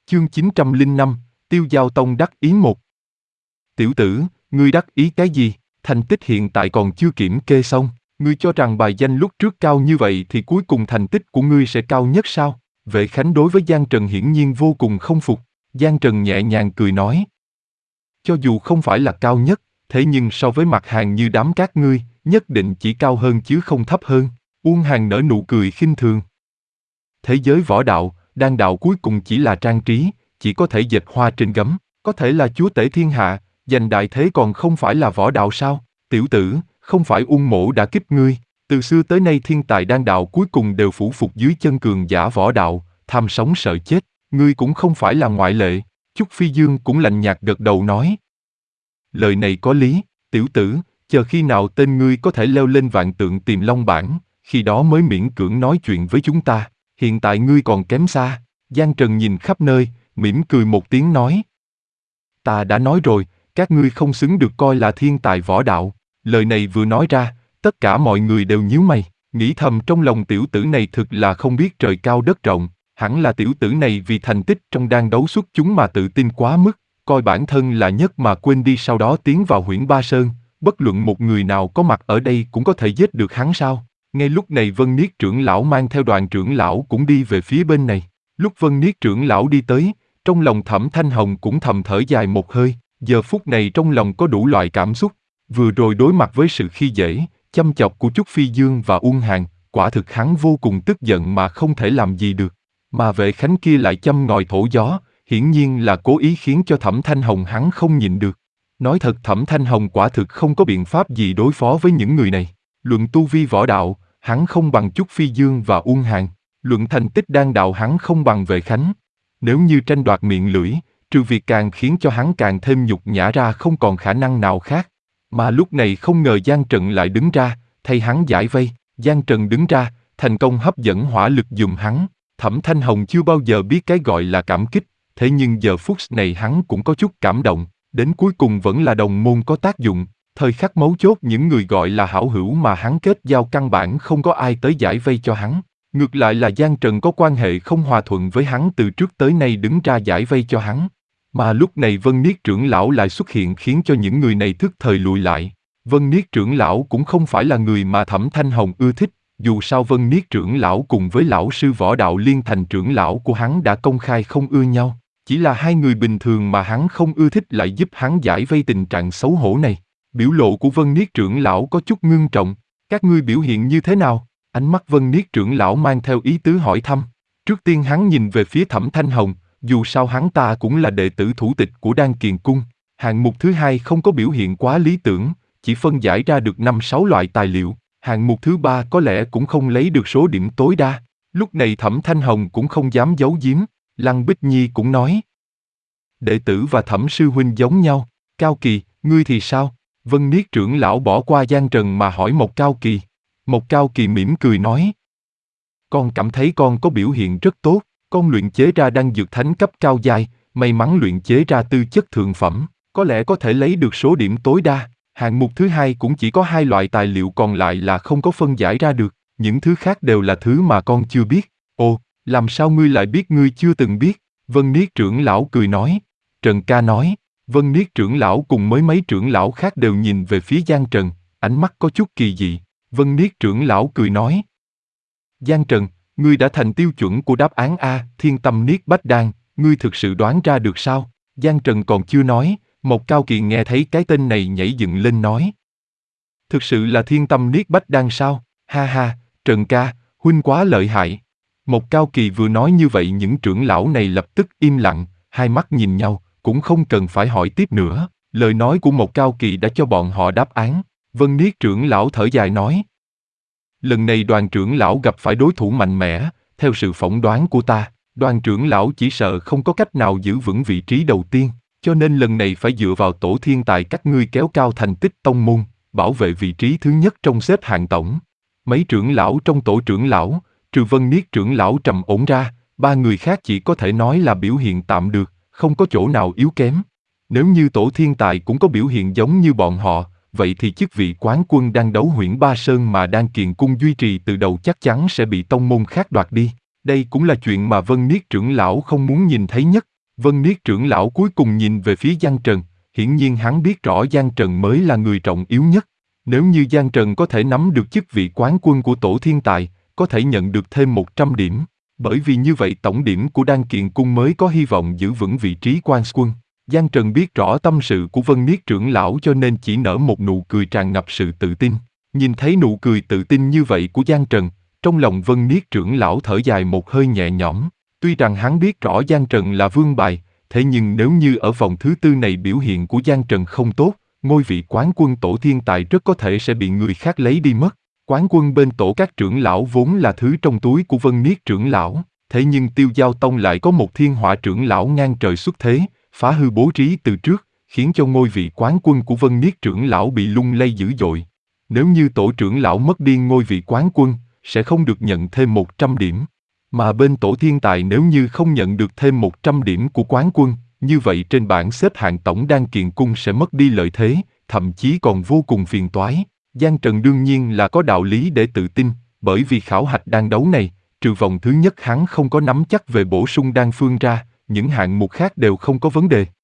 Chương 905, Tiêu Giao Tông đắc ý một. Tiểu tử, ngươi đắc ý cái gì? Thành tích hiện tại còn chưa kiểm kê xong. Ngươi cho rằng bài danh lúc trước cao như vậy thì cuối cùng thành tích của ngươi sẽ cao nhất sao? Vệ Khánh đối với Giang Trần hiển nhiên vô cùng không phục. Giang Trần nhẹ nhàng cười nói. Cho dù không phải là cao nhất, thế nhưng so với mặt hàng như đám các ngươi, nhất định chỉ cao hơn chứ không thấp hơn. Uông Hàn nở nụ cười khinh thường. Thế giới võ đạo, đan đạo cuối cùng chỉ là trang trí, chỉ có thể dệt hoa trên gấm, có thể là chúa tể thiên hạ, giành đại thế còn không phải là võ đạo sao? Tiểu tử, không phải Uông mỗ đã kích ngươi, từ xưa tới nay thiên tài đan đạo cuối cùng đều phủ phục dưới chân cường giả võ đạo, tham sống sợ chết, ngươi cũng không phải là ngoại lệ. Chúc Phi Dương cũng lạnh nhạt gật đầu nói. Lời này có lý, tiểu tử, chờ khi nào tên ngươi có thể leo lên vạn tượng Tiềm Long bảng, khi đó mới miễn cưỡng nói chuyện với chúng ta, hiện tại ngươi còn kém xa. Giang Trần nhìn khắp nơi, mỉm cười một tiếng nói. Ta đã nói rồi, các ngươi không xứng được coi là thiên tài võ đạo. Lời này vừa nói ra, tất cả mọi người đều nhíu mày, nghĩ thầm trong lòng tiểu tử này thực là không biết trời cao đất rộng, hẳn là tiểu tử này vì thành tích trong đan đấu xuất chúng mà tự tin quá mức, coi bản thân là nhất mà quên đi sau đó tiến vào Huyễn Ba Sơn, bất luận một người nào có mặt ở đây cũng có thể giết được hắn sao. Ngay lúc này Vân Niết trưởng lão mang theo đoàn trưởng lão cũng đi về phía bên này. Lúc Vân Niết trưởng lão đi tới, trong lòng Thẩm Thanh Hồng cũng thầm thở dài một hơi, giờ phút này trong lòng có đủ loại cảm xúc. Vừa rồi đối mặt với sự khi dễ, châm chọc của Chúc Phi Dương và Uông Hàn, quả thực hắn vô cùng tức giận mà không thể làm gì được. Mà Vệ Khánh kia lại châm ngòi thổi gió, hiển nhiên là cố ý khiến cho Thẩm Thanh Hồng hắn không nhịn được. Nói thật Thẩm Thanh Hồng quả thực không có biện pháp gì đối phó với những người này. Luận tu vi võ đạo, hắn không bằng Chúc Phi Dương và Uông Hàn. Luận thành tích đan đạo hắn không bằng Vệ Khánh. Nếu như tranh đoạt miệng lưỡi, trừ việc càng khiến cho hắn càng thêm nhục nhã ra không còn khả năng nào khác. Mà lúc này không ngờ Giang Trần lại đứng ra, thay hắn giải vây. Giang Trần đứng ra, thành công hấp dẫn hỏa lực giùm hắn. Thẩm Thanh Hồng chưa bao giờ biết cái gọi là cảm kích, thế nhưng giờ phút này hắn cũng có chút cảm động, đến cuối cùng vẫn là đồng môn có tác dụng. Thời khắc mấu chốt những người gọi là hảo hữu mà hắn kết giao căn bản không có ai tới giải vây cho hắn. Ngược lại là Giang Trần có quan hệ không hòa thuận với hắn từ trước tới nay đứng ra giải vây cho hắn. Mà lúc này Vân Niết trưởng lão lại xuất hiện khiến cho những người này thức thời lùi lại. Vân Niết trưởng lão cũng không phải là người mà Thẩm Thanh Hồng ưa thích, dù sao Vân Niết trưởng lão cùng với lão sư võ đạo Liên Thành trưởng lão của hắn đã công khai không ưa nhau. Chỉ là hai người bình thường mà hắn không ưa thích lại giúp hắn giải vây tình trạng xấu hổ này. Biểu lộ của Vân Niết trưởng lão có chút ngưng trọng. Các ngươi biểu hiện như thế nào? Ánh mắt Vân Niết trưởng lão mang theo ý tứ hỏi thăm. Trước tiên hắn nhìn về phía Thẩm Thanh Hồng, dù sao hắn ta cũng là đệ tử thủ tịch của Đan Kiền Cung. Hạng mục thứ hai không có biểu hiện quá lý tưởng, chỉ phân giải ra được 5-6 loại tài liệu. Hạng mục thứ ba có lẽ cũng không lấy được số điểm tối đa. Lúc này Thẩm Thanh Hồng cũng không dám giấu giếm, Lăng Bích Nhi cũng nói. Đệ tử và Thẩm sư huynh giống nhau, Cao Kỳ, ngươi thì sao? Vân Niết trưởng lão bỏ qua Giang Trần mà hỏi Mộc Cao Kỳ. Mộc Cao Kỳ mỉm cười nói. Con cảm thấy con có biểu hiện rất tốt, con luyện chế ra đan dược thánh cấp cao giai, may mắn luyện chế ra tư chất thượng phẩm, có lẽ có thể lấy được số điểm tối đa. Hạng mục thứ hai cũng chỉ có 2 loại tài liệu còn lại là không có phân giải ra được, những thứ khác đều là thứ mà con chưa biết. Ồ, làm sao ngươi lại biết ngươi chưa từng biết? Vân Niết trưởng lão cười nói. Trần ca nói. Vân Niết trưởng lão cùng mấy trưởng lão khác đều nhìn về phía Giang Trần, ánh mắt có chút kỳ dị. Vân Niết trưởng lão cười nói. Giang Trần, ngươi đã thành tiêu chuẩn của đáp án A, Thiên Tâm Niết Bách Đan, ngươi thực sự đoán ra được sao? Giang Trần còn chưa nói, Mộc Cao Kỳ nghe thấy cái tên này nhảy dựng lên nói. Thực sự là Thiên Tâm Niết Bách Đan sao? Ha ha, Trần ca, huynh quá lợi hại. Mộc Cao Kỳ vừa nói như vậy những trưởng lão này lập tức im lặng, hai mắt nhìn nhau, cũng không cần phải hỏi tiếp nữa. Lời nói của Mộc Cao Kỳ đã cho bọn họ đáp án. Vân Niết trưởng lão thở dài nói. Lần này đoàn trưởng lão gặp phải đối thủ mạnh mẽ, theo sự phỏng đoán của ta, đoàn trưởng lão chỉ sợ không có cách nào giữ vững vị trí đầu tiên, cho nên lần này phải dựa vào tổ thiên tài các ngươi kéo cao thành tích tông môn, bảo vệ vị trí thứ nhất trong xếp hạng tổng. Mấy trưởng lão trong tổ trưởng lão, trừ Vân Niết trưởng lão trầm ổn ra, 3 người khác chỉ có thể nói là biểu hiện tạm được, không có chỗ nào yếu kém. Nếu như tổ thiên tài cũng có biểu hiện giống như bọn họ, vậy thì chức vị quán quân đang đấu Huyễn Ba Sơn mà Đan Kiền Cung duy trì từ đầu chắc chắn sẽ bị tông môn khác đoạt đi. Đây cũng là chuyện mà Vân Niết trưởng lão không muốn nhìn thấy nhất. Vân Niết trưởng lão cuối cùng nhìn về phía Giang Trần, hiển nhiên hắn biết rõ Giang Trần mới là người trọng yếu nhất. Nếu như Giang Trần có thể nắm được chức vị quán quân của Tổ Thiên Tài, có thể nhận được thêm 100 điểm. Bởi vì như vậy tổng điểm của Đan Kiện Cung mới có hy vọng giữ vững vị trí quan quân. Giang Trần biết rõ tâm sự của Vân Niết trưởng lão cho nên chỉ nở một nụ cười tràn ngập sự tự tin. Nhìn thấy nụ cười tự tin như vậy của Giang Trần, trong lòng Vân Niết trưởng lão thở dài một hơi nhẹ nhõm. Tuy rằng hắn biết rõ Giang Trần là vương bài, thế nhưng nếu như ở vòng thứ tư này biểu hiện của Giang Trần không tốt, ngôi vị quán quân Tổ Thiên Tài rất có thể sẽ bị người khác lấy đi mất. Quán quân bên tổ các trưởng lão vốn là thứ trong túi của Vân Niết trưởng lão, thế nhưng Tiêu Giao Tông lại có một thiên hỏa trưởng lão ngang trời xuất thế, phá hư bố trí từ trước, khiến cho ngôi vị quán quân của Vân Niết trưởng lão bị lung lay dữ dội. Nếu như tổ trưởng lão mất đi ngôi vị quán quân, sẽ không được nhận thêm 100 điểm. Mà bên Tổ Thiên Tài nếu như không nhận được thêm 100 điểm của quán quân, như vậy trên bảng xếp hạng tổng Đan Kiện Cung sẽ mất đi lợi thế, thậm chí còn vô cùng phiền toái. Giang Trần đương nhiên là có đạo lý để tự tin, bởi vì khảo hạch đan đấu này, trừ vòng thứ nhất hắn không có nắm chắc về bổ sung đan phương ra, những hạng mục khác đều không có vấn đề.